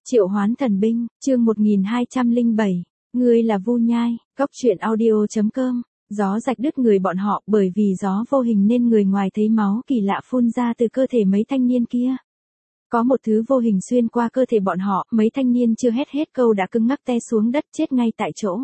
Triệu hoán thần binh, chương 1207. Ngươi là Vu Nhai, Cốc truyện audio.com. Gió rạch đứt người bọn họ, bởi vì gió vô hình nên người ngoài thấy máu kỳ lạ phun ra từ cơ thể mấy thanh niên kia. Có một thứ vô hình xuyên qua cơ thể bọn họ, mấy thanh niên chưa hét hết câu đã cứng ngắc té xuống đất chết ngay tại chỗ.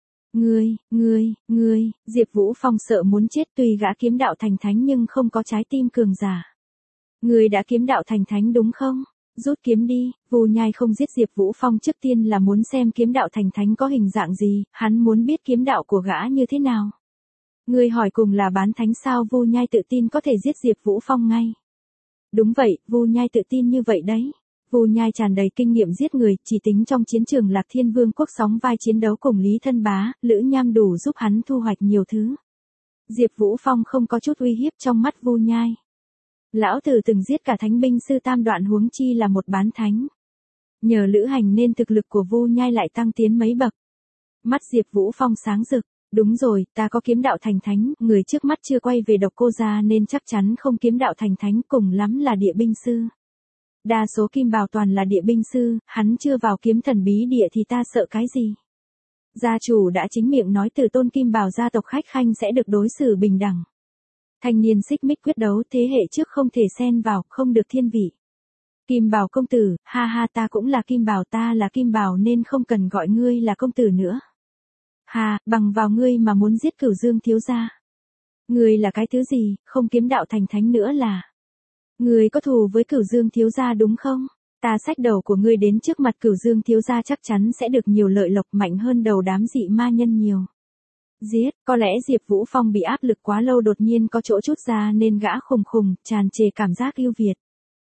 Ngươi, Diệp Vũ Phong sợ muốn chết, tuy gã kiếm đạo thành thánh nhưng không có trái tim cường giả. Ngươi đã kiếm đạo thành thánh đúng không? Rút kiếm đi. Vu Nhai không giết Diệp Vũ Phong, trước tiên là muốn xem kiếm đạo thành thánh có hình dạng gì, hắn muốn biết kiếm đạo của gã như thế nào. Ngươi hỏi cùng là bán thánh sao? Vu Nhai tự tin có thể giết Diệp Vũ Phong ngay. Đúng vậy, Vu Nhai tự tin như vậy đấy. Vu Nhai tràn đầy kinh nghiệm giết người, chỉ tính trong chiến trường Lạc Thiên Vương quốc sóng vai chiến đấu cùng Lý Thân Bá, Lữ Nham đủ giúp hắn thu hoạch nhiều thứ. Diệp Vũ Phong không có chút uy hiếp trong mắt Vu Nhai. Lão tử từng giết cả thánh binh sư tam đoạn huống chi là một bán thánh. Nhờ lữ hành nên thực lực của Vu Nhai lại tăng tiến mấy bậc. Mắt Diệp Vũ Phong sáng rực. Đúng rồi, ta có kiếm đạo thành thánh, người trước mắt chưa quay về Độc Cô gia nên chắc chắn không kiếm đạo thành thánh, cùng lắm là địa binh sư. Đa số kim bào toàn là địa binh sư, hắn chưa vào kiếm thần bí địa thì ta sợ cái gì? Gia chủ đã chính miệng nói từ tôn kim bào gia tộc khách khanh sẽ được đối xử bình đẳng. Thanh niên xích mích quyết đấu thế hệ trước không thể xen vào, không được thiên vị. Kim bào công tử, ha ha, ta cũng là kim bào, ta là kim bào nên không cần gọi ngươi là công tử nữa. Ha, bằng vào ngươi mà muốn giết Cửu Dương thiếu gia. Ngươi là cái thứ gì, không kiếm đạo thành thánh nữa là. Ngươi có thù với Cửu Dương thiếu gia đúng không? Ta xách đầu của ngươi đến trước mặt Cửu Dương thiếu gia chắc chắn sẽ được nhiều lợi lộc, mạnh hơn đầu đám dị ma nhân nhiều. Giết, có lẽ Diệp Vũ Phong bị áp lực quá lâu đột nhiên có chỗ trút ra nên gã khùng, tràn trề cảm giác yêu Việt.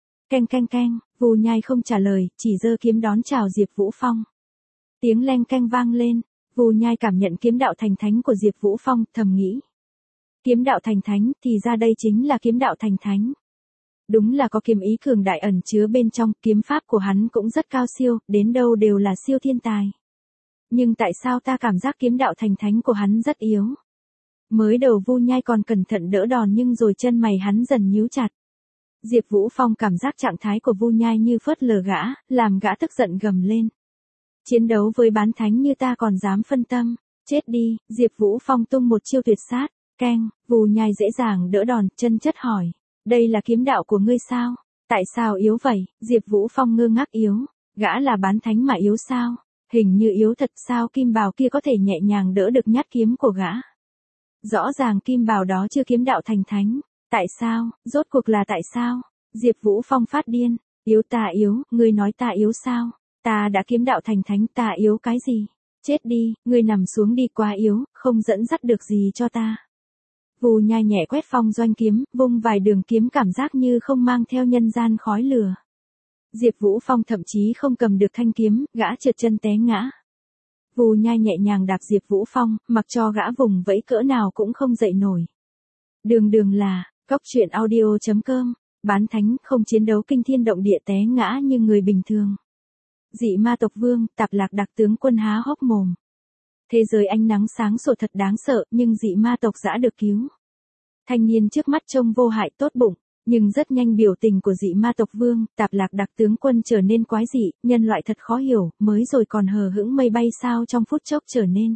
Keng, Vu Nhai không trả lời, chỉ giơ kiếm đón chào Diệp Vũ Phong. Tiếng leng keng vang lên, Vu Nhai cảm nhận kiếm đạo thành thánh của Diệp Vũ Phong, thầm nghĩ. Kiếm đạo thành thánh, thì ra đây chính là kiếm đạo thành thánh. Đúng là có kiếm ý cường đại ẩn chứa bên trong, kiếm pháp của hắn cũng rất cao siêu, đến đâu đều là siêu thiên tài. Nhưng tại sao ta cảm giác kiếm đạo thành thánh của hắn rất yếu? Mới đầu Vu Nhai còn cẩn thận đỡ đòn nhưng rồi chân mày hắn dần nhíu chặt. Diệp Vũ Phong cảm giác trạng thái của Vu Nhai như phớt lờ gã, làm gã tức giận gầm lên. Chiến đấu với bán thánh như ta còn dám phân tâm, chết đi. Diệp Vũ Phong tung một chiêu tuyệt sát, keng, Vu Nhai dễ dàng đỡ đòn, chân chất hỏi. Đây là kiếm đạo của ngươi sao? Tại sao yếu vậy? Diệp Vũ Phong ngơ ngác. Yếu? Gã là bán thánh mà yếu sao? Hình như yếu thật. Sao kim bào kia có thể nhẹ nhàng đỡ được nhát kiếm của gã? Rõ ràng kim bào đó chưa kiếm đạo thành thánh. Tại sao? Rốt cuộc là tại sao? Diệp Vũ Phong phát điên. Yếu ta yếu, ngươi nói ta yếu sao? Ta đã kiếm đạo thành thánh, ta yếu cái gì? Chết đi, ngươi nằm xuống đi, quá yếu, không dẫn dắt được gì cho ta. Vu Nhai nhẹ quét phong doanh kiếm, vung vài đường kiếm cảm giác như không mang theo nhân gian khói lửa. Diệp Vũ Phong thậm chí không cầm được thanh kiếm, gã trượt chân té ngã. Vu Nhai nhẹ nhàng đạp Diệp Vũ Phong, mặc cho gã vùng vẫy cỡ nào cũng không dậy nổi. Đường là, Cốc truyện audio.com, bán thánh không chiến đấu kinh thiên động địa té ngã như người bình thường. Dị ma tộc vương, Tạp Lạc đặc tướng quân há hốc mồm. Thế giới ánh nắng sáng sủa thật đáng sợ, nhưng dị ma tộc dã được cứu. Thanh niên trước mắt trông vô hại tốt bụng, nhưng rất nhanh biểu tình của dị ma tộc vương, Tạp Lạc đặc tướng quân trở nên quái dị, nhân loại thật khó hiểu, mới rồi còn hờ hững mây bay sao trong phút chốc trở nên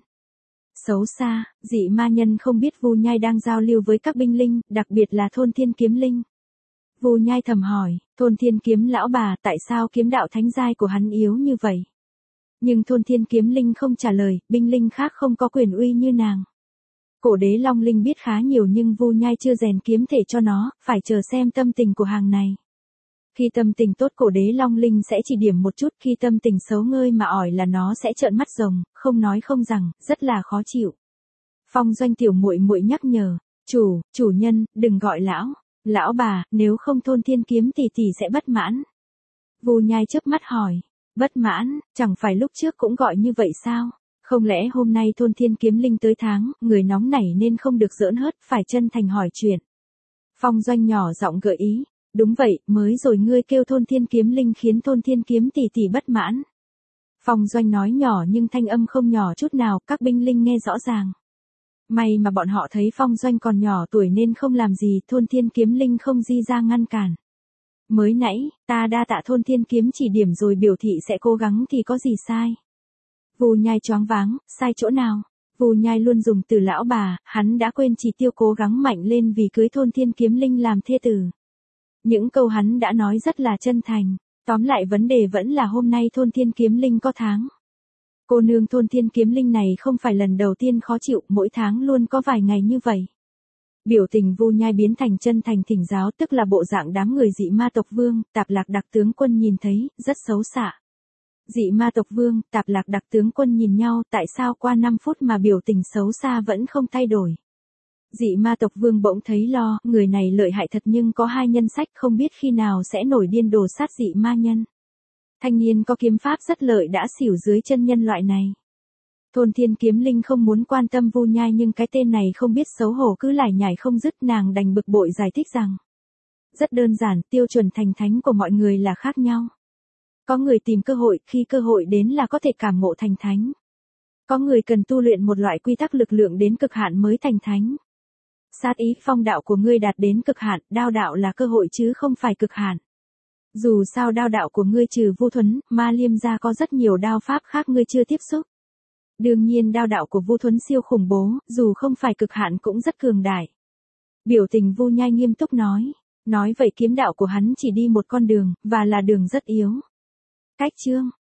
xấu xa. Dị ma nhân không biết Vu Nhai đang giao lưu với các binh linh, đặc biệt là Thôn Thiên Kiếm Linh. Vu Nhai thầm hỏi, Thôn Thiên Kiếm lão bà, tại sao kiếm đạo thánh giai của hắn yếu như vậy? Nhưng Thôn Thiên Kiếm Linh không trả lời, binh linh khác không có quyền uy như nàng. Cổ đế Long Linh biết khá nhiều nhưng Vu Nhai chưa rèn kiếm thể cho nó, phải chờ xem tâm tình của hàng này. Khi tâm tình tốt cổ đế Long Linh sẽ chỉ điểm một chút, khi tâm tình xấu ngơi mà ỏi là nó sẽ trợn mắt rồng, không nói không rằng, rất là khó chịu. Phong doanh tiểu muội muội nhắc nhở, chủ nhân, đừng gọi lão bà, nếu không Thôn Thiên Kiếm tỷ tỷ sẽ bất mãn. Vu Nhai chớp mắt hỏi, bất mãn, chẳng phải lúc trước cũng gọi như vậy sao? Không lẽ hôm nay Thôn Thiên Kiếm Linh tới tháng, người nóng nảy nên không được giỡn hớt, phải chân thành hỏi chuyện. Phong doanh nhỏ giọng gợi ý, đúng vậy, mới rồi ngươi kêu Thôn Thiên Kiếm Linh khiến Thôn Thiên Kiếm tỷ tỷ bất mãn. Phong doanh nói nhỏ nhưng thanh âm không nhỏ chút nào, các binh linh nghe rõ ràng. May mà bọn họ thấy Phong doanh còn nhỏ tuổi nên không làm gì, Thôn Thiên Kiếm Linh không di ra ngăn cản. Mới nãy, ta đa tạ Thôn Thiên Kiếm chỉ điểm rồi biểu thị sẽ cố gắng thì có gì sai. Vu Nhai choáng váng, sai chỗ nào? Vu Nhai luôn dùng từ lão bà, hắn đã quên chỉ tiêu cố gắng mạnh lên vì cưới Thôn Thiên Kiếm Linh làm thê tử. Những câu hắn đã nói rất là chân thành. Tóm lại vấn đề vẫn là hôm nay Thôn Thiên Kiếm Linh có tháng. Cô nương Thôn Thiên Kiếm Linh này không phải lần đầu tiên khó chịu, mỗi tháng luôn có vài ngày như vậy. Biểu tình Vu Nhai biến thành chân thành thỉnh giáo, tức là bộ dạng đám người dị ma tộc vương, Tạp Lạc đặc tướng quân nhìn thấy, rất xấu xạ. Dị ma tộc vương, Tạp Lạc đặc tướng quân nhìn nhau, tại sao qua 5 phút mà biểu tình xấu xa vẫn không thay đổi. Dị ma tộc vương bỗng thấy lo, người này lợi hại thật nhưng có hai nhân sách không biết khi nào sẽ nổi điên đồ sát dị ma nhân. Thanh niên có kiếm pháp rất lợi đã xỉu dưới chân nhân loại này. Thôn Thiên Kiếm Linh không muốn quan tâm Vu Nhai nhưng cái tên này không biết xấu hổ cứ lải nhải không dứt, nàng đành bực bội giải thích rằng. Rất đơn giản, tiêu chuẩn thành thánh của mọi người là khác nhau. Có người tìm cơ hội, khi cơ hội đến là có thể cảm ngộ thành thánh. Có người cần tu luyện một loại quy tắc lực lượng đến cực hạn mới thành thánh. Sát ý phong đạo của ngươi đạt đến cực hạn, đao đạo là cơ hội chứ không phải cực hạn. Dù sao đao đạo của ngươi trừ Vu Thuấn, Ma Liêm ra có rất nhiều đao pháp khác ngươi chưa tiếp xúc. Đương nhiên đao đạo của Vu Thuấn siêu khủng bố, dù không phải cực hạn cũng rất cường đại. Biểu tình Vu Nhai nghiêm túc nói vậy kiếm đạo của hắn chỉ đi một con đường, và là đường rất yếu. Cách chương